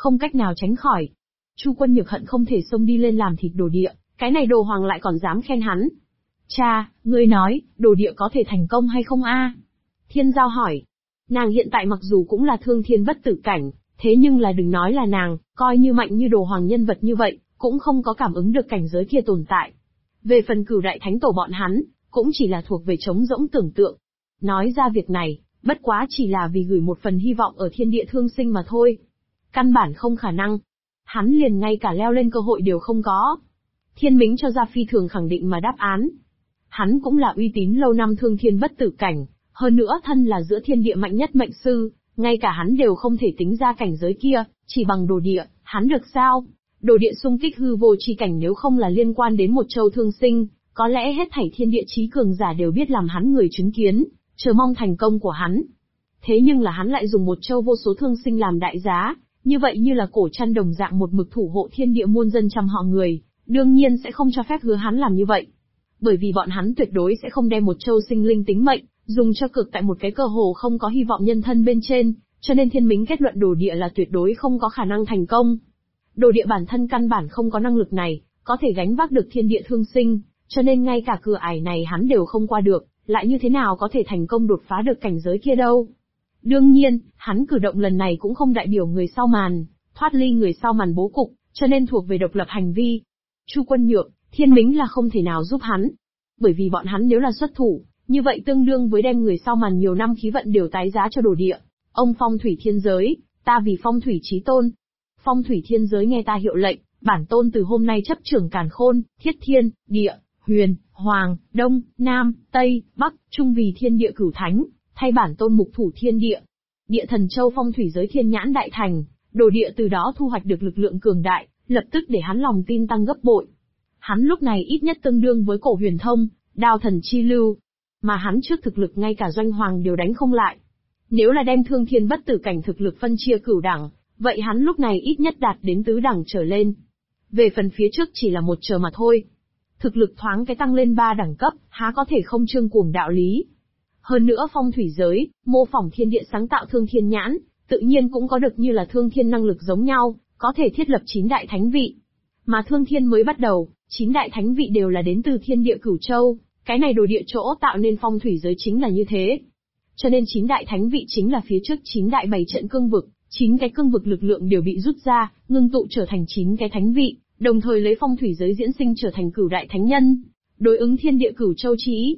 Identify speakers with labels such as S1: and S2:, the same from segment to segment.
S1: không cách nào tránh khỏi. Chu Quân Nhược hận không thể xông đi lên làm thịt Đồ Địa, cái này Đồ Hoàng lại còn dám khen hắn. Cha, ngươi nói, Đồ Địa có thể thành công hay không a? Thiên Giao hỏi. Nàng hiện tại mặc dù cũng là thương thiên bất tử cảnh, thế nhưng là đừng nói là nàng, coi như mạnh như Đồ Hoàng nhân vật như vậy, cũng không có cảm ứng được cảnh giới kia tồn tại. Về phần Cửu Đại Thánh Tổ bọn hắn, cũng chỉ là thuộc về trống rỗng tưởng tượng. Nói ra việc này, bất quá chỉ là vì gửi một phần hy vọng ở thiên địa thương sinh mà thôi. Căn bản không khả năng. Hắn liền ngay cả leo lên cơ hội đều không có. Thiên Mính cho ra phi thường khẳng định mà đáp án. Hắn cũng là uy tín lâu năm thương thiên bất tử cảnh, hơn nữa thân là giữa thiên địa mạnh nhất mệnh sư, ngay cả hắn đều không thể tính ra cảnh giới kia, chỉ bằng Đồ Địa, hắn được sao? Đồ Địa xung kích hư vô chi cảnh nếu không là liên quan đến một châu thương sinh, có lẽ hết thảy thiên địa chí cường giả đều biết làm hắn người chứng kiến, chờ mong thành công của hắn. Thế nhưng là hắn lại dùng một châu vô số thương sinh làm đại giá, như vậy như là cổ chăn đồng dạng một mực thủ hộ thiên địa muôn dân trăm họ người, đương nhiên sẽ không cho phép hứa hắn làm như vậy. Bởi vì bọn hắn tuyệt đối sẽ không đem một châu sinh linh tính mệnh, dùng cho cược tại một cái cơ hồ không có hy vọng nhân thân bên trên, cho nên Thiên Mính kết luận Đồ Địa là tuyệt đối không có khả năng thành công. Đồ Địa bản thân căn bản không có năng lực này, có thể gánh vác được thiên địa thương sinh, cho nên ngay cả cửa ải này hắn đều không qua được, lại như thế nào có thể thành công đột phá được cảnh giới kia đâu. Đương nhiên, hắn cử động lần này cũng không đại biểu người sau màn, thoát ly người sau màn bố cục, cho nên thuộc về độc lập hành vi. Chu Quân Nhược, Thiên Mính là không thể nào giúp hắn. Bởi vì bọn hắn nếu là xuất thủ, như vậy tương đương với đem người sau màn nhiều năm khí vận đều tái giá cho Đồ Địa. Ông Phong Thủy Thiên Giới, ta vì Phong Thủy Chí Tôn. Phong Thủy Thiên Giới nghe ta hiệu lệnh, bản tôn từ hôm nay chấp trưởng càn khôn, thiết thiên, địa, huyền, hoàng, đông, nam, tây, bắc, trung vì thiên địa cửu thánh, thay bản tôn mục thủ thiên địa. Địa Thần Châu Phong Thủy Giới thiên nhãn đại thành, Đồ Địa từ đó thu hoạch được lực lượng cường đại, lập tức để hắn lòng tin tăng gấp bội. Hắn lúc này ít nhất tương đương với Cổ Huyền Thông, Đao Thần Chi Lưu, mà hắn trước thực lực ngay cả Doanh Hoàng đều đánh không lại. Nếu là đem thương thiên bất tử cảnh thực lực phân chia cửu đẳng, vậy hắn lúc này ít nhất đạt đến tứ đẳng trở lên. Về phần phía trước chỉ là một chờ mà thôi. Thực lực thoáng cái tăng lên 3 đẳng cấp, há có thể không trương cuồng đạo lý. Hơn nữa Phong Thủy Giới, mô phỏng thiên địa sáng tạo thương thiên nhãn, tự nhiên cũng có được như là thương thiên năng lực giống nhau, có thể thiết lập 9 đại thánh vị. Mà thương thiên mới bắt đầu, 9 đại thánh vị đều là đến từ thiên địa cửu châu, cái này Đồ Địa chỗ tạo nên Phong Thủy Giới chính là như thế. Cho nên 9 đại thánh vị chính là phía trước 9 đại bày trận cương vực, 9 cái cương vực lực lượng đều bị rút ra, ngưng tụ trở thành 9 cái thánh vị, đồng thời lấy Phong Thủy Giới diễn sinh trở thành cửu đại thánh nhân, đối ứng thiên địa cửu châu chi ý.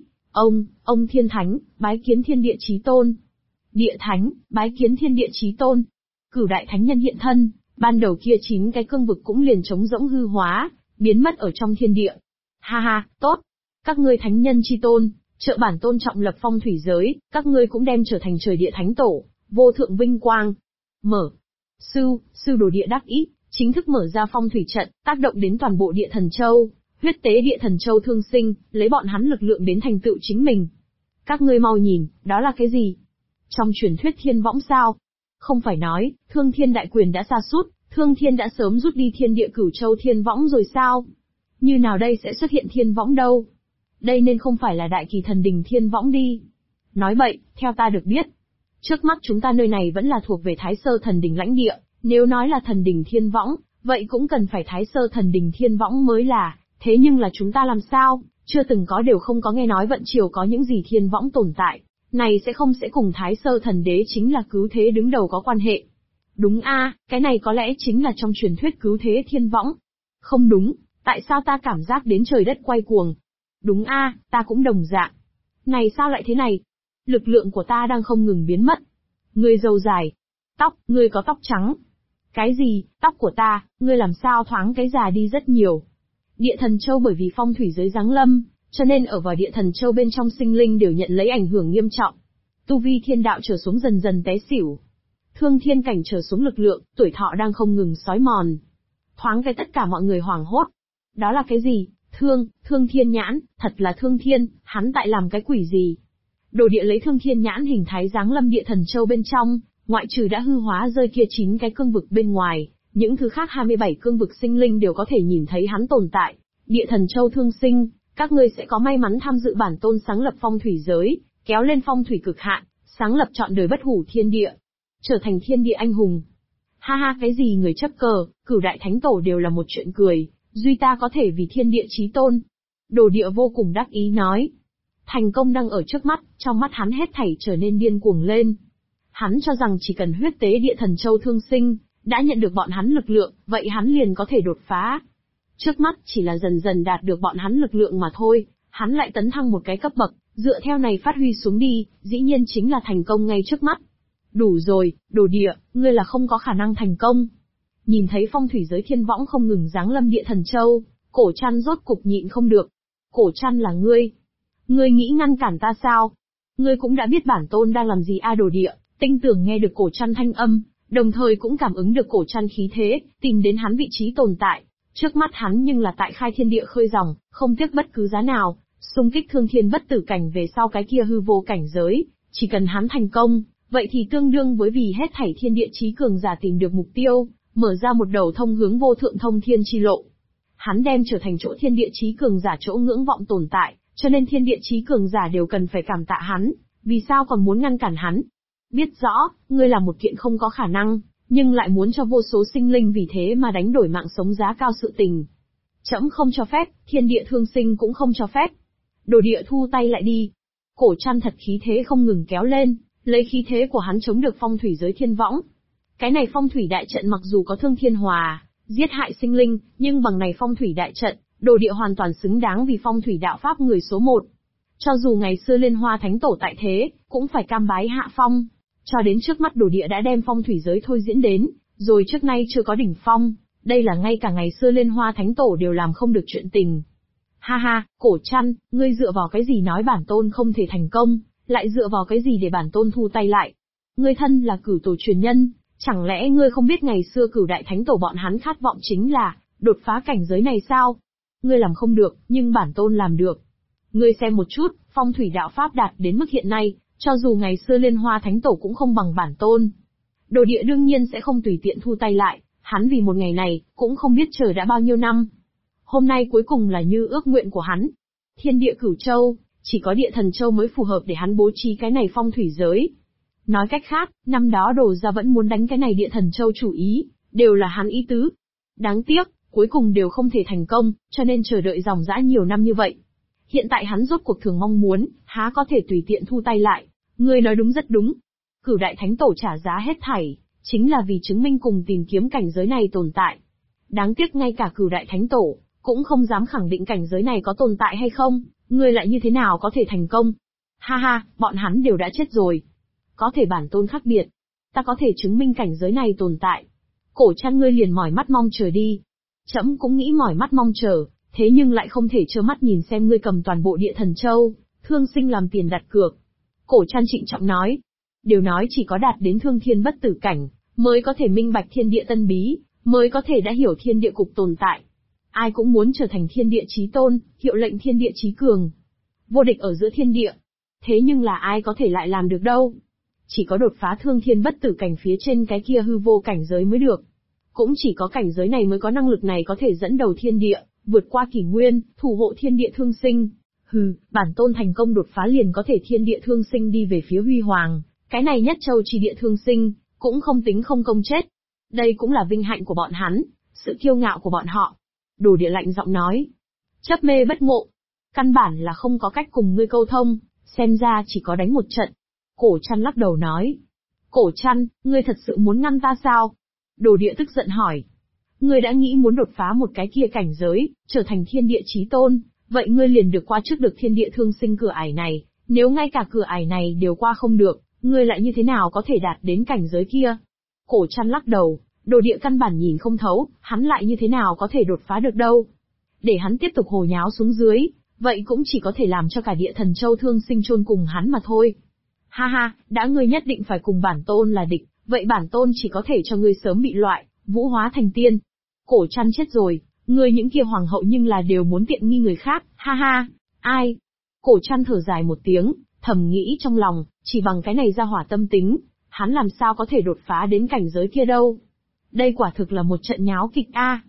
S1: Ông Thiên Thánh, bái kiến thiên địa chí tôn. Địa Thánh, bái kiến thiên địa chí tôn. Cửu đại thánh nhân hiện thân, ban đầu kia 9 cái cương vực cũng liền trống rỗng hư hóa, biến mất ở trong thiên địa. Ha ha, tốt. Các ngươi thánh nhân chi tôn, trợ bản tôn trọng lập Phong Thủy Giới, các ngươi cũng đem trở thành trời địa thánh tổ, vô thượng vinh quang. Mở. Sư Đồ Địa đắc ý, chính thức mở ra phong thủy trận, tác động đến toàn bộ Địa Thần Châu, huyết tế Địa Thần Châu thương sinh, lấy bọn hắn lực lượng đến thành tựu chính mình. Các ngươi mau nhìn, đó là cái gì? Trong truyền thuyết thiên võng sao? Không phải nói, thương thiên đại quyền đã sa sút, thương thiên đã sớm rút đi thiên địa cửu châu thiên võng rồi sao? Như nào đây sẽ xuất hiện thiên võng đâu? Đây nên không phải là đại kỳ thần đình thiên võng đi. Nói bậy, theo ta được biết. Trước mắt chúng ta nơi này vẫn là thuộc về Thái Sơ thần đình lãnh địa, nếu nói là thần đình thiên võng, vậy cũng cần phải Thái Sơ thần đình thiên võng mới là, thế nhưng là chúng ta làm sao, chưa từng có đều không có nghe nói vận triều có những gì thiên võng tồn tại, này sẽ cùng Thái Sơ thần đế chính là cứu thế đứng đầu có quan hệ. Đúng a, cái này có lẽ chính là trong truyền thuyết cứu thế thiên võng. Không đúng, tại sao ta cảm giác đến trời đất quay cuồng? Đúng a, ta cũng đồng dạng. Này sao lại thế này? Lực lượng của ta đang không ngừng biến mất. Ngươi râu dài. Tóc, ngươi có tóc trắng. Cái gì, tóc của ta, ngươi làm sao thoáng cái già đi rất nhiều. Địa Thần Châu bởi vì phong thủy giới giáng lâm, cho nên ở vào Địa Thần Châu bên trong sinh linh đều nhận lấy ảnh hưởng nghiêm trọng. Tu vi thiên đạo trở xuống dần dần té xỉu. Thương thiên cảnh trở xuống lực lượng, tuổi thọ đang không ngừng xói mòn. Thoáng cái tất cả mọi người hoảng hốt. Đó là cái gì? Thương thiên nhãn, thật là thương thiên, hắn tại làm cái quỷ gì? Đồ Địa lấy thương thiên nhãn hình thái giáng lâm Địa Thần Châu bên trong, ngoại trừ đã hư hóa rơi kia 9 cái cương vực bên ngoài, những thứ khác 27 cương vực sinh linh đều có thể nhìn thấy hắn tồn tại. Địa Thần Châu thương sinh, các ngươi sẽ có may mắn tham dự bản tôn sáng lập phong thủy giới, kéo lên phong thủy cực hạn, sáng lập trọn đời bất hủ thiên địa, trở thành thiên địa anh hùng. Ha ha, cái gì người chấp cờ, Cửu Đại Thánh Tổ đều là một chuyện cười, duy ta có thể vì thiên địa chí tôn. Đồ địa vô cùng đắc ý nói. Thành công đang ở trước mắt, trong mắt hắn hết thảy trở nên điên cuồng lên. Hắn cho rằng chỉ cần huyết tế địa thần châu thương sinh, đã nhận được bọn hắn lực lượng, vậy hắn liền có thể đột phá. Trước mắt chỉ là dần dần đạt được bọn hắn lực lượng mà thôi, hắn lại tấn thăng một cái cấp bậc, dựa theo này phát huy xuống đi, dĩ nhiên chính là thành công ngay trước mắt. Đủ rồi, đồ địa, ngươi là không có khả năng thành công. Nhìn thấy phong thủy giới thiên võng không ngừng giáng lâm địa thần châu, Cổ Trăn rốt cục nhịn không được. Cổ Trăn là ngươi. Ngươi nghĩ ngăn cản ta sao? Ngươi cũng đã biết bản tôn đang làm gì đồ địa, tinh tưởng nghe được Cổ Trăn thanh âm, đồng thời cũng cảm ứng được Cổ Trăn khí thế, tìm đến hắn vị trí tồn tại. Trước mắt hắn nhưng là tại khai thiên địa khơi dòng, không tiếc bất cứ giá nào, xung kích thương thiên bất tử cảnh về sau cái kia hư vô cảnh giới, chỉ cần hắn thành công, vậy thì tương đương với vì hết thảy thiên địa chí cường giả tìm được mục tiêu, mở ra một đầu thông hướng vô thượng thông thiên chi lộ. Hắn đem trở thành chỗ thiên địa chí cường giả chỗ ngưỡng vọng tồn tại, cho nên thiên địa chí cường giả đều cần phải cảm tạ hắn, vì sao còn muốn ngăn cản hắn? Biết rõ, ngươi là một kiện không có khả năng, nhưng lại muốn cho vô số sinh linh vì thế mà đánh đổi mạng sống giá cao sự tình. Trẫm không cho phép, thiên địa thương sinh cũng không cho phép. Đồ địa thu tay lại đi. Cổ Trăn thật khí thế không ngừng kéo lên, lấy khí thế của hắn chống được phong thủy giới thiên võng. Cái này phong thủy đại trận mặc dù có thương thiên hòa, giết hại sinh linh, nhưng bằng này phong thủy đại trận, đồ địa hoàn toàn xứng đáng vì phong thủy đạo pháp người số 1. Cho dù ngày xưa Liên Hoa Thánh Tổ tại thế, cũng phải cam bái hạ phong. Cho đến trước mắt đồ địa đã đem phong thủy giới thôi diễn đến, rồi trước nay chưa có đỉnh phong, đây là ngay cả ngày xưa Liên Hoa Thánh Tổ đều làm không được chuyện tình. Ha ha, Cổ Trăn, ngươi dựa vào cái gì nói bản tôn không thể thành công, lại dựa vào cái gì để bản tôn thu tay lại? Ngươi thân là Cửu Tổ truyền nhân, chẳng lẽ ngươi không biết ngày xưa Cửu Đại Thánh Tổ bọn hắn khát vọng chính là đột phá cảnh giới này sao? Ngươi làm không được, nhưng bản tôn làm được. Ngươi xem một chút, phong thủy đạo pháp đạt đến mức hiện nay, cho dù ngày xưa Liên Hoa Thánh Tổ cũng không bằng bản tôn. Đồ địa đương nhiên sẽ không tùy tiện thu tay lại, hắn vì một ngày này, cũng không biết chờ đã bao nhiêu năm. Hôm nay cuối cùng là như ước nguyện của hắn. Thiên địa cửu châu, chỉ có địa thần châu mới phù hợp để hắn bố trí cái này phong thủy giới. Nói cách khác, năm đó Đồ gia vẫn muốn đánh cái này địa thần châu chủ ý, đều là hắn ý tứ. Đáng tiếc, cuối cùng đều không thể thành công, cho nên chờ đợi dòng dã nhiều năm như vậy. Hiện tại hắn rốt cuộc thường mong muốn, há có thể tùy tiện thu tay lại. Ngươi nói đúng rất đúng. Cửu Đại Thánh Tổ trả giá hết thảy, chính là vì chứng minh cùng tìm kiếm cảnh giới này tồn tại. Đáng tiếc ngay cả Cửu Đại Thánh Tổ, cũng không dám khẳng định cảnh giới này có tồn tại hay không, ngươi lại như thế nào có thể thành công? Ha ha, bọn hắn đều đã chết rồi. Có thể bản tôn khác biệt. Ta có thể chứng minh cảnh giới này tồn tại. Cổ Trăn ngươi liền mỏi mắt mong chờ đi. Trẫm cũng nghĩ mỏi mắt mong chờ, thế nhưng lại không thể trơ mắt nhìn xem ngươi cầm toàn bộ địa thần châu, thương sinh làm tiền đặt cược. Cổ Trăn trịnh trọng nói. Đều nói chỉ có đạt đến thương thiên bất tử cảnh, mới có thể minh bạch thiên địa tân bí, mới có thể đã hiểu thiên địa cục tồn tại. Ai cũng muốn trở thành thiên địa chí tôn, hiệu lệnh thiên địa chí cường. Vô địch ở giữa thiên địa. Thế nhưng là ai có thể lại làm được đâu? Chỉ có đột phá thương thiên bất tử cảnh phía trên cái kia hư vô cảnh giới mới được. Cũng chỉ có cảnh giới này mới có năng lực này có thể dẫn đầu thiên địa, vượt qua kỷ nguyên, thủ hộ thiên địa thương sinh. Bản tôn thành công đột phá liền có thể thiên địa thương sinh đi về phía huy hoàng, cái này nhất châu chi địa thương sinh, cũng không tính không công chết. Đây cũng là vinh hạnh của bọn hắn, sự kiêu ngạo của bọn họ. Đồ địa lạnh giọng nói. Chấp mê bất ngộ. Căn bản là không có cách cùng ngươi câu thông, xem ra chỉ có đánh một trận. Cổ Trăn lắc đầu nói. Cổ Trăn, ngươi thật sự muốn ngăn ta sao? Đồ địa tức giận hỏi. Ngươi đã nghĩ muốn đột phá một cái kia cảnh giới, trở thành thiên địa chí tôn, vậy ngươi liền được qua trước được thiên địa thương sinh cửa ải này, nếu ngay cả cửa ải này đều qua không được, ngươi lại như thế nào có thể đạt đến cảnh giới kia? Cổ Trăn lắc đầu, đồ địa căn bản nhìn không thấu, hắn lại như thế nào có thể đột phá được đâu. Để hắn tiếp tục hồ nháo xuống dưới, vậy cũng chỉ có thể làm cho cả địa thần châu thương sinh chôn cùng hắn mà thôi. Ha ha, đã ngươi nhất định phải cùng bản tôn là địch, vậy bản tôn chỉ có thể cho ngươi sớm bị loại, vũ hóa thành tiên. Cổ Trăn chết rồi, ngươi những kia hoàng hậu nhưng là đều muốn tiện nghi người khác, ha ha, ai? Cổ Trăn thở dài một tiếng, thầm nghĩ trong lòng, chỉ bằng cái này ra hỏa tâm tính, hắn làm sao có thể đột phá đến cảnh giới kia đâu. Đây quả thực là một trận nháo kịch a.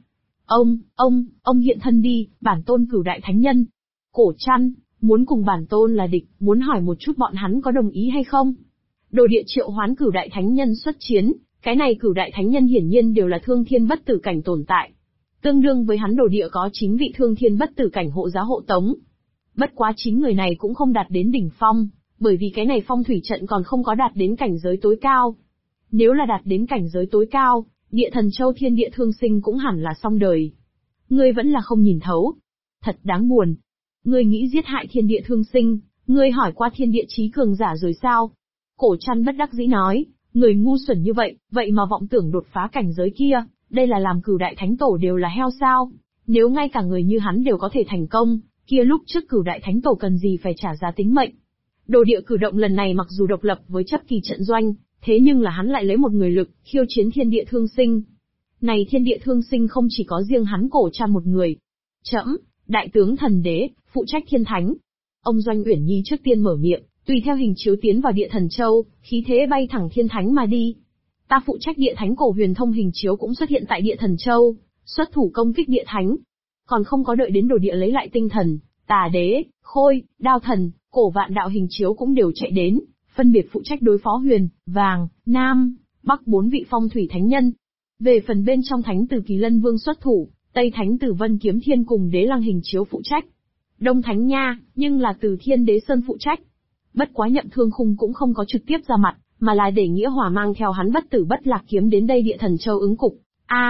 S1: Ông hiện thân đi, bản tôn Cửu Đại Thánh Nhân. Cổ Trăn, muốn cùng bản tôn là địch, muốn hỏi một chút bọn hắn có đồng ý hay không? Đồ địa triệu hoán Cửu Đại Thánh Nhân xuất chiến, Cái này Cửu đại thánh nhân hiển nhiên đều là thương thiên bất tử cảnh tồn tại. Tương đương với hắn đồ địa có 9 vị thương thiên bất tử cảnh hộ giá hộ tống. Bất quá 9 người này cũng không đạt đến đỉnh phong, bởi vì cái này phong thủy trận còn không có đạt đến cảnh giới tối cao. Nếu là đạt đến cảnh giới tối cao, Địa Thần Châu thiên địa thương sinh cũng hẳn là xong đời. Ngươi vẫn là không nhìn thấu. Thật đáng buồn. Ngươi nghĩ giết hại thiên địa thương sinh, ngươi hỏi qua thiên địa chí cường giả rồi sao? Cổ Trăn bất đắc dĩ nói, người ngu xuẩn như vậy, vậy mà vọng tưởng đột phá cảnh giới kia, đây là làm Cửu đại thánh tổ đều là heo sao? Nếu ngay cả người như hắn đều có thể thành công, kia lúc trước Cửu đại thánh tổ cần gì phải trả giá tính mệnh? Đồ địa cử động lần này mặc dù độc lập với chấp kỳ trận doanh, thế nhưng là hắn lại lấy một người lực, khiêu chiến thiên địa thương sinh. Này thiên địa thương sinh không chỉ có riêng hắn Cổ Trăn một người. Trẫm, đại tướng thần đế, phụ trách thiên thánh. Ông Doanh Uyển Nhi trước tiên mở miệng, tùy theo hình chiếu tiến vào Địa Thần Châu, khí thế bay thẳng thiên thánh mà đi. Ta phụ trách địa thánh Cổ Huyền Thông hình chiếu cũng xuất hiện tại Địa Thần Châu, xuất thủ công kích địa thánh. Còn không có đợi đến đồ địa lấy lại tinh thần, Tà Đế, Khôi, Đao Thần, Cổ Vạn Đạo hình chiếu cũng đều chạy đến, phân biệt phụ trách đối phó Huyền, Vàng, Nam, Bắc 4 vị phong thủy thánh nhân. Về phần bên trong thánh tử Kỳ Lân Vương xuất thủ, Tây thánh tử Vân Kiếm Thiên cùng Đế Lăng hình chiếu phụ trách. Đông thánh nha, nhưng là từ Thiên Đế Sơn phụ trách. Bất quá Nhậm Thương Khung cũng không có trực tiếp ra mặt, mà là để Nghĩa Hòa mang theo hắn bất tử bất lạc kiếm đến đây Địa Thần Châu ứng cục.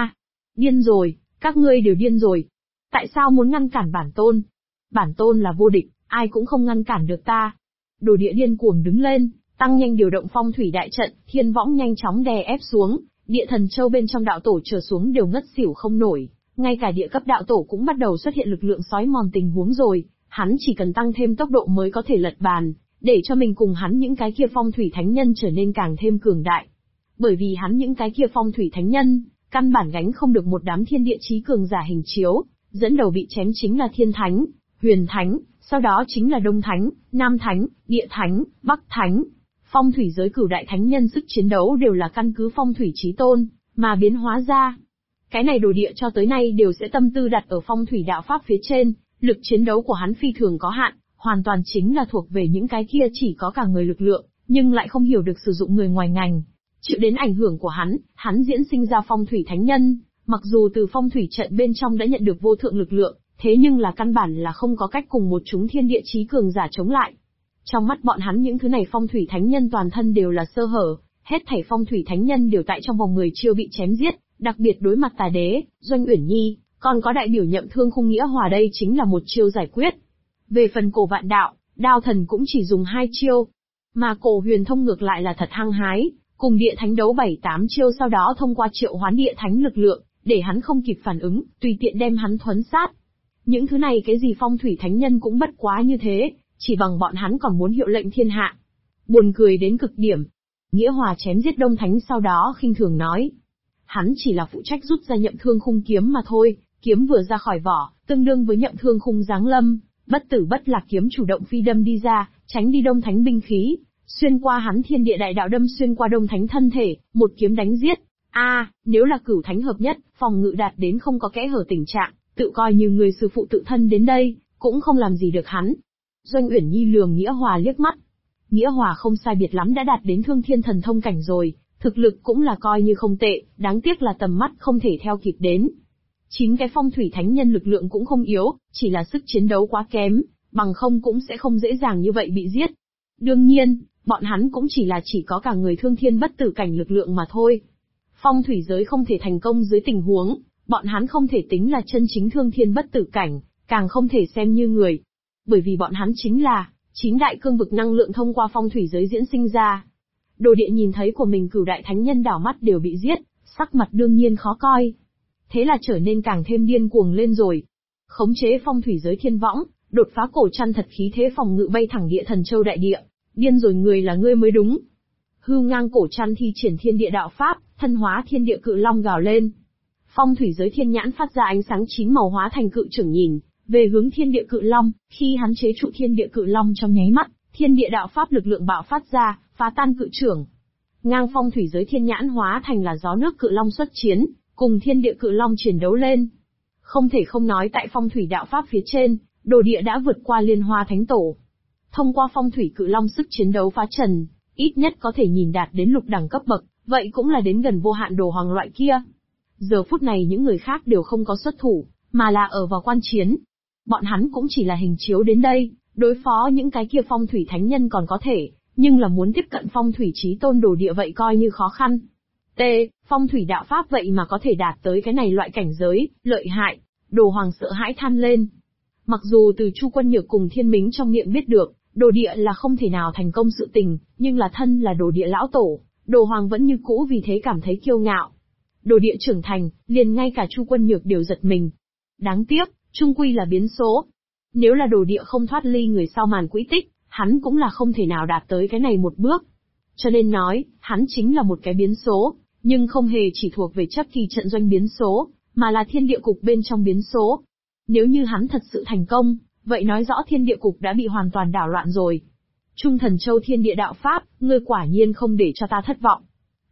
S1: Điên rồi, các ngươi đều điên rồi. Tại sao muốn ngăn cản bản tôn? Bản tôn là vô địch, ai cũng không ngăn cản được ta. Đồ địa điên cuồng đứng lên, tăng nhanh điều động phong thủy đại trận, thiên võng nhanh chóng đè ép xuống, Địa Thần Châu bên trong đạo tổ trở xuống đều ngất xỉu không nổi, ngay cả địa cấp đạo tổ cũng bắt đầu xuất hiện lực lượng sói mòn tình huống rồi, hắn chỉ cần tăng thêm tốc độ mới có thể lật bàn, để cho mình cùng hắn những cái kia phong thủy thánh nhân trở nên càng thêm cường đại. Bởi vì hắn những cái kia phong thủy thánh nhân, căn bản gánh không được một đám thiên địa chí cường giả hình chiếu, dẫn đầu bị chém chính là Thiên Thánh, Huyền Thánh, sau đó chính là Đông Thánh, Nam Thánh, Địa Thánh, Bắc Thánh. Phong thủy giới Cửu đại thánh nhân sức chiến đấu đều là căn cứ phong thủy chí tôn, mà biến hóa ra. Cái này đồ địa cho tới nay đều sẽ tâm tư đặt ở phong thủy đạo pháp phía trên, lực chiến đấu của hắn phi thường có hạn, hoàn toàn chính là thuộc về những cái kia chỉ có cả người lực lượng, nhưng lại không hiểu được sử dụng người ngoài ngành. Chịu đến ảnh hưởng của hắn diễn sinh ra phong thủy thánh nhân, mặc dù từ phong thủy trận bên trong đã nhận được vô thượng lực lượng, thế nhưng là căn bản là không có cách cùng một chúng thiên địa chí cường giả chống lại. Trong mắt bọn hắn những thứ này phong thủy thánh nhân toàn thân đều là sơ hở, hết thảy phong thủy thánh nhân đều tại trong vòng 10 chiêu bị chém giết, đặc biệt đối mặt Tà Đế, Doanh Uyển Nhi, còn có đại biểu Nhậm Thương Khung Nghĩa Hòa đây chính là một chiêu giải quyết. Về phần Cổ Vạn Đạo, Đao Thần cũng chỉ dùng 2 chiêu, mà Cổ Huyền Thông ngược lại là thật hăng hái, cùng địa thánh đấu 7-8 chiêu sau đó thông qua triệu hoán địa thánh lực lượng, để hắn không kịp phản ứng, tùy tiện đem hắn thuấn sát. Những thứ này cái gì phong thủy thánh nhân cũng bất quá như thế, chỉ bằng bọn hắn còn muốn hiệu lệnh thiên hạ. Buồn cười đến cực điểm. Nghĩa Hòa chém giết Đông Thánh sau đó khinh thường nói. Hắn chỉ là phụ trách rút ra Nhậm Thương Khung kiếm mà thôi, kiếm vừa ra khỏi vỏ, tương đương với Nhậm Thương Khung giáng lâm, bất tử bất lạc kiếm chủ động phi đâm đi ra, tránh đi Đông Thánh binh khí, xuyên qua hắn thiên địa đại đạo đâm xuyên qua Đông Thánh thân thể, một kiếm đánh giết. Nếu là Cửu Thánh hợp nhất, phòng ngự đạt đến không có kẽ hở tình trạng, tự coi như người sư phụ tự thân đến đây, cũng không làm gì được hắn. Doanh Uyển Nhi lườm Nghĩa Hòa liếc mắt. Nghĩa Hòa không sai biệt lắm đã đạt đến Thương Thiên Thần Thông cảnh rồi, thực lực cũng là coi như không tệ, đáng tiếc là tầm mắt không thể theo kịp đến. 9 cái phong thủy thánh nhân lực lượng cũng không yếu, chỉ là sức chiến đấu quá kém, bằng không cũng sẽ không dễ dàng như vậy bị giết. Đương nhiên, bọn hắn cũng chỉ có cả người thương thiên bất tử cảnh lực lượng mà thôi. Phong thủy giới không thể thành công dưới tình huống, bọn hắn không thể tính là chân chính thương thiên bất tử cảnh, càng không thể xem như người. Bởi vì bọn hắn chính là 9 đại cương vực năng lượng thông qua phong thủy giới diễn sinh ra. Đồ địa nhìn thấy của mình Cửu đại thánh nhân đảo mắt đều bị giết, sắc mặt đương nhiên khó coi. Thế là trở nên càng thêm điên cuồng lên rồi. Khống chế phong thủy giới thiên võng, đột phá Cổ Trăn thật khí thế phòng ngự bay thẳng Địa Thần Châu đại địa. Điên rồi, người là ngươi mới đúng. Hưu ngang Cổ Trăn thi triển thiên địa đạo pháp, thân hóa thiên địa cự long gào lên. Phong thủy giới thiên nhãn phát ra ánh sáng 9 màu hóa thành cự trưởng nhìn về hướng thiên địa cự long, khi hắn chế trụ thiên địa cự long trong nháy mắt, thiên địa đạo pháp lực lượng bạo phát ra, phá tan cự trưởng. Ngang phong thủy giới thiên nhãn hóa thành là gió nước cự long xuất chiến, cùng thiên địa cự long chiến đấu lên. Không thể không nói tại phong thủy đạo pháp phía trên, đồ địa đã vượt qua Liên Hoa Thánh Tổ. Thông qua phong thủy cự long sức chiến đấu phá trần, ít nhất có thể nhìn đạt đến lục đẳng cấp bậc, vậy cũng là đến gần vô hạn đồ hoàng loại kia. Giờ phút này những người khác đều không có xuất thủ, mà là ở vào quan chiến. Bọn hắn cũng chỉ là hình chiếu đến đây, đối phó những cái kia phong thủy thánh nhân còn có thể, nhưng là muốn tiếp cận phong thủy chí tôn đồ địa vậy coi như khó khăn. Phong thủy đạo pháp vậy mà có thể đạt tới cái này loại cảnh giới, lợi hại. Đồ hoàng sợ hãi than lên. Mặc dù từ Chu Quân Nhược cùng Thiên Mính trong miệng biết được, đồ địa là không thể nào thành công sự tình, nhưng là thân là đồ địa lão tổ, đồ hoàng vẫn như cũ vì thế cảm thấy kiêu ngạo. Đồ địa trưởng thành, liền ngay cả Chu Quân Nhược đều giật mình. Đáng tiếc, chung quy là biến số. Nếu là đồ địa không thoát ly người sau màn quỹ tích, hắn cũng là không thể nào đạt tới cái này một bước. Cho nên nói, hắn chính là một cái biến số, nhưng không hề chỉ thuộc về chấp kỳ trận doanh biến số, mà là thiên địa cục bên trong biến số. Nếu như hắn thật sự thành công, vậy nói rõ thiên địa cục đã bị hoàn toàn đảo loạn rồi. Trung Thần Châu thiên địa đạo pháp, ngươi quả nhiên không để cho ta thất vọng.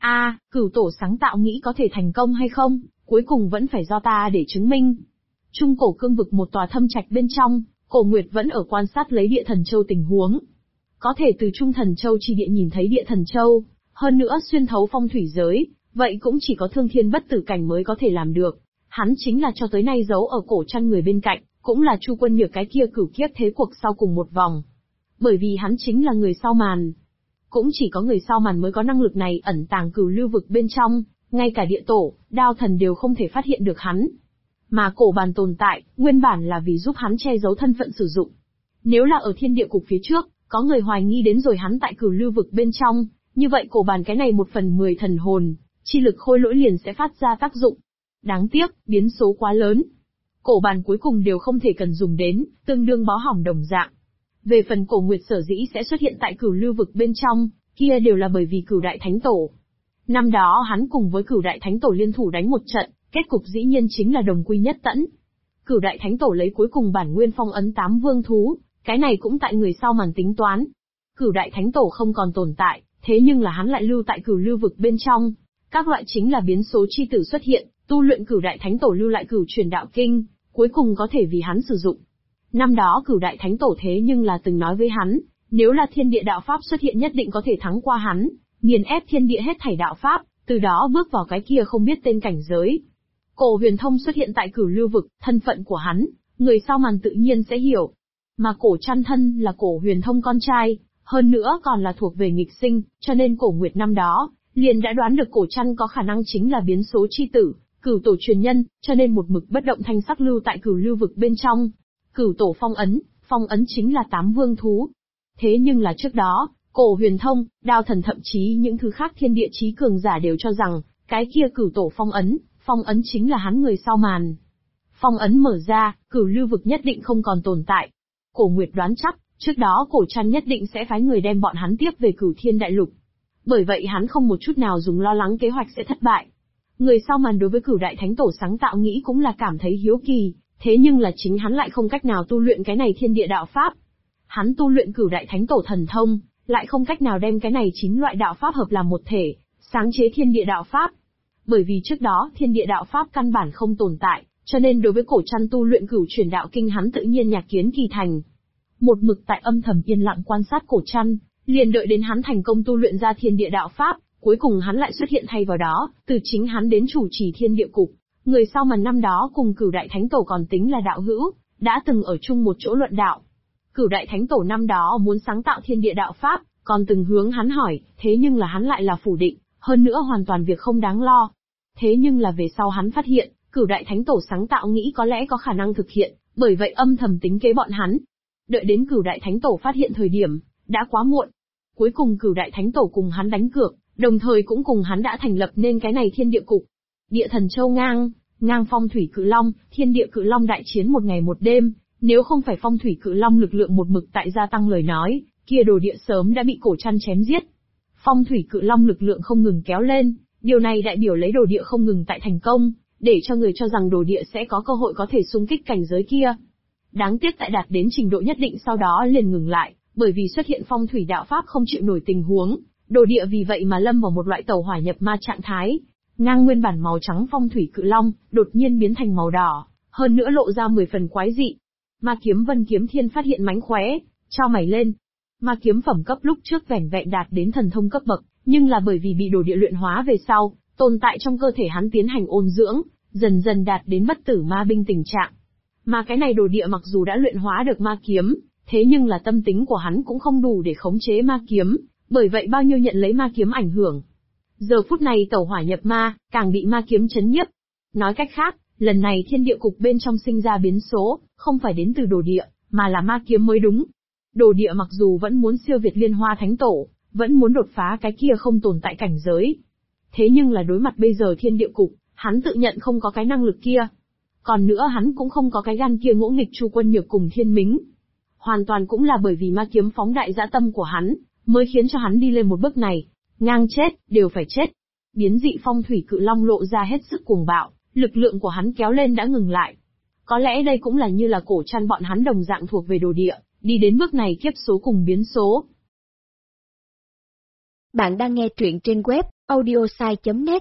S1: Cửu tổ sáng tạo nghĩ có thể thành công hay không, cuối cùng vẫn phải do ta để chứng minh. Trung cổ cương vực một tòa thâm trạch bên trong, Cổ Nguyệt vẫn ở quan sát lấy địa thần châu tình huống. Có thể từ Trung Thần Châu chi địa nhìn thấy địa thần châu, hơn nữa xuyên thấu phong thủy giới, vậy cũng chỉ có thương thiên bất tử cảnh mới có thể làm được. Hắn chính là cho tới nay giấu ở cổ chăn người bên cạnh, cũng là Chu Quân Nhược cái kia cửu kiếp thế cuộc sau cùng một vòng. Bởi vì hắn chính là người sau màn. Cũng chỉ có người sau màn mới có năng lực này ẩn tàng cửu lưu vực bên trong, ngay cả địa tổ, đao thần đều không thể phát hiện được hắn. Mà cổ bàn tồn tại, nguyên bản là vì giúp hắn che giấu thân phận sử dụng. Nếu là ở thiên địa cục phía trước, có người hoài nghi đến rồi hắn tại cửu lưu vực bên trong, như vậy cổ bàn cái này 1/10 thần hồn, chi lực khôi lỗi liền sẽ phát ra tác dụng. Đáng tiếc, biến số quá lớn. Cổ bàn cuối cùng đều không thể cần dùng đến, tương đương bó hỏng đồng dạng. Về phần Cổ Nguyệt sở dĩ sẽ xuất hiện tại cửu lưu vực bên trong, kia đều là bởi vì cửu đại thánh tổ. Năm đó hắn cùng với cửu đại thánh tổ liên thủ đánh một trận, kết cục dĩ nhiên chính là đồng quy nhất tẫn. Cửu đại thánh tổ lấy cuối cùng bản nguyên phong ấn 8 vương thú, cái này cũng tại người sau màn tính toán. Cửu đại thánh tổ không còn tồn tại, thế nhưng là hắn lại lưu tại cửu lưu vực bên trong. Các loại chính là biến số chi tử xuất hiện, tu luyện cửu đại thánh tổ lưu lại cửu truyền đạo kinh, cuối cùng có thể vì hắn sử dụng. Năm đó cửu đại thánh tổ thế nhưng là từng nói với hắn, nếu là thiên địa đạo pháp xuất hiện nhất định có thể thắng qua hắn, nghiền ép thiên địa hết thảy đạo pháp, từ đó bước vào cái kia không biết tên cảnh giới. Cổ huyền thông xuất hiện tại cửu lưu vực, thân phận của hắn, người sau màn tự nhiên sẽ hiểu. Mà cổ chăn thân là cổ huyền thông con trai, hơn nữa còn là thuộc về nghịch sinh, cho nên cổ nguyệt năm đó, liền đã đoán được cổ chăn có khả năng chính là biến số chi tử, cửu tổ truyền nhân, cho nên một mực bất động thanh sắc lưu tại cửu lưu vực bên trong. Cửu tổ phong ấn chính là 8 vương thú. Thế nhưng là trước đó, cổ huyền thông, đao thần thậm chí những thứ khác thiên địa chí cường giả đều cho rằng, cái kia cửu tổ phong ấn chính là hắn người sau màn. Phong ấn mở ra, cửu lưu vực nhất định không còn tồn tại. Cổ Nguyệt đoán chắc, trước đó cổ chăn nhất định sẽ phái người đem bọn hắn tiếp về cửu thiên đại lục. Bởi vậy hắn không một chút nào dùng lo lắng kế hoạch sẽ thất bại. Người sau màn đối với cửu đại thánh tổ sáng tạo nghĩ cũng là cảm thấy hiếu kỳ, thế nhưng là chính hắn lại không cách nào tu luyện cái này thiên địa đạo pháp. Hắn tu luyện cửu đại thánh tổ thần thông, lại không cách nào đem cái này 9 loại đạo pháp hợp làm một thể, sáng chế thiên địa đạo pháp. Bởi vì trước đó thiên địa đạo pháp căn bản không tồn tại, cho nên đối với cổ chăn tu luyện cửu truyền đạo kinh hắn tự nhiên nhạc kiến kỳ thành. Một mực tại âm thầm yên lặng quan sát cổ chăn, liền đợi đến hắn thành công tu luyện ra thiên địa đạo pháp, cuối cùng hắn lại xuất hiện thay vào đó, từ chính hắn đến chủ trì thiên địa cục. Người sau mà năm đó cùng cửu đại thánh tổ còn tính là đạo hữu, đã từng ở chung một chỗ luận đạo. Cửu đại thánh tổ năm đó muốn sáng tạo thiên địa đạo pháp, còn từng hướng hắn hỏi, thế nhưng là hắn lại là phủ định, hơn nữa hoàn toàn việc không đáng lo. Thế nhưng là về sau hắn phát hiện, cửu đại thánh tổ sáng tạo nghĩ có lẽ có khả năng thực hiện, bởi vậy âm thầm tính kế bọn hắn. Đợi đến cửu đại thánh tổ phát hiện thời điểm, đã quá muộn. Cuối cùng cửu đại thánh tổ cùng hắn đánh cược, đồng thời cũng cùng hắn đã thành lập nên cái này thiên địa cục. Địa thần châu ngang phong thủy cự long, thiên địa cự long đại chiến một ngày một đêm, nếu không phải phong thủy cự long lực lượng một mực tại gia tăng lời nói, kia đồ địa sớm đã bị cổ chăn chém giết. Phong thủy cự long lực lượng không ngừng kéo lên, điều này đại biểu lấy đồ địa không ngừng tại thành công, để cho người cho rằng đồ địa sẽ có cơ hội có thể xung kích cảnh giới kia. Đáng tiếc tại đạt đến trình độ nhất định sau đó liền ngừng lại, bởi vì xuất hiện phong thủy đạo pháp không chịu nổi tình huống, đồ địa vì vậy mà lâm vào một loại tẩu hỏa nhập ma trạng thái. Ngang nguyên bản màu trắng phong thủy cự long, đột nhiên biến thành màu đỏ, hơn nữa lộ ra 10 phần quái dị. Ma kiếm Vân Kiếm Thiên phát hiện mánh khóe, chau mày lên. Ma kiếm phẩm cấp lúc trước vẻn vẹn đạt đến thần thông cấp bậc, Nhưng là bởi vì bị đồ địa luyện hóa về sau, tồn tại trong cơ thể hắn tiến hành ôn dưỡng, dần dần đạt đến bất tử ma binh tình trạng. Mà cái này đồ địa mặc dù đã luyện hóa được ma kiếm, thế nhưng là tâm tính của hắn cũng không đủ để khống chế ma kiếm, bởi vậy bao nhiêu nhận lấy ma kiếm ảnh hưởng. Giờ phút này tẩu hỏa nhập ma, càng bị ma kiếm chấn nhiếp. Nói cách khác, lần này thiên địa cục bên trong sinh ra biến số, không phải đến từ đồ địa, mà là ma kiếm mới đúng. Đồ địa mặc dù vẫn muốn siêu việt Liên Hoa Thánh Tổ, vẫn muốn đột phá cái kia không tồn tại cảnh giới. Thế nhưng là đối mặt bây giờ thiên địa cục, hắn tự nhận không có cái năng lực kia. Còn nữa hắn cũng không có cái gan kia ngỗ nghịch Chu Quân Nhược cùng Thiên Mính. Hoàn toàn cũng là bởi vì ma kiếm phóng đại dã tâm của hắn, mới khiến cho hắn đi lên một bước này. Ngang chết, đều phải chết. Biến dị phong thủy cự long lộ ra hết sức cuồng bạo, lực lượng của hắn kéo lên đã ngừng lại. Có lẽ đây cũng là như là cổ chăn bọn hắn đồng dạng thuộc về đồ địa, đi đến bước này kiếp số cùng biến số.
S2: Bạn đang nghe truyện trên web audiosai.net.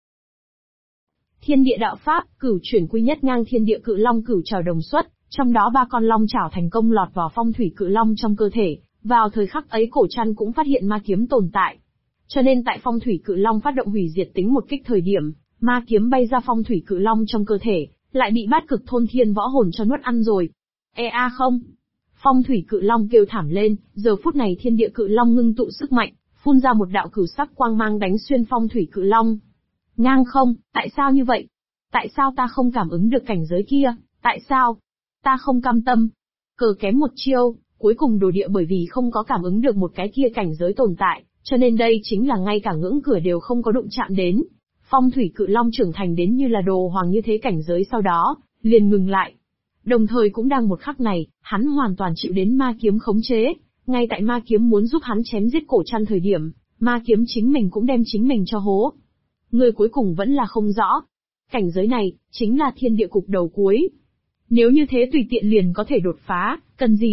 S1: Thiên địa đạo pháp, cửu chuyển quy nhất ngang thiên địa cự long cửu trảo đồng xuất, trong đó 3 con long chảo thành công lọt vào phong thủy cự long trong cơ thể, vào thời khắc ấy cổ chăn cũng phát hiện ma kiếm tồn tại. Cho nên tại phong thủy cự long phát động hủy diệt tính một kích thời điểm, ma kiếm bay ra phong thủy cự long trong cơ thể, lại bị bát cực thôn thiên võ hồn cho nuốt ăn rồi. Không. Phong thủy cự long kêu thảm lên, giờ phút này thiên địa cự long ngưng tụ sức mạnh, phun ra một đạo cửu sắc quang mang đánh xuyên phong thủy cự long. Ngang không, tại sao như vậy? Tại sao ta không cảm ứng được cảnh giới kia? Tại sao? Ta không cam tâm. Cờ kém một chiêu, cuối cùng đồ địa bởi vì không có cảm ứng được một cái kia cảnh giới tồn tại, cho nên đây chính là ngay cả ngưỡng cửa đều không có đụng chạm đến. Phong thủy cự long trưởng thành đến như là đồ hoàng như thế cảnh giới sau đó, liền ngừng lại. Đồng thời cũng đang một khắc này, hắn hoàn toàn chịu đến ma kiếm khống chế. Ngay tại ma kiếm muốn giúp hắn chém giết cổ chăn thời điểm, ma kiếm chính mình cũng đem chính mình cho hố. Người cuối cùng vẫn là không rõ. Cảnh giới này, chính là thiên địa cục đầu cuối. Nếu như thế tùy tiện liền có thể đột phá, cần gì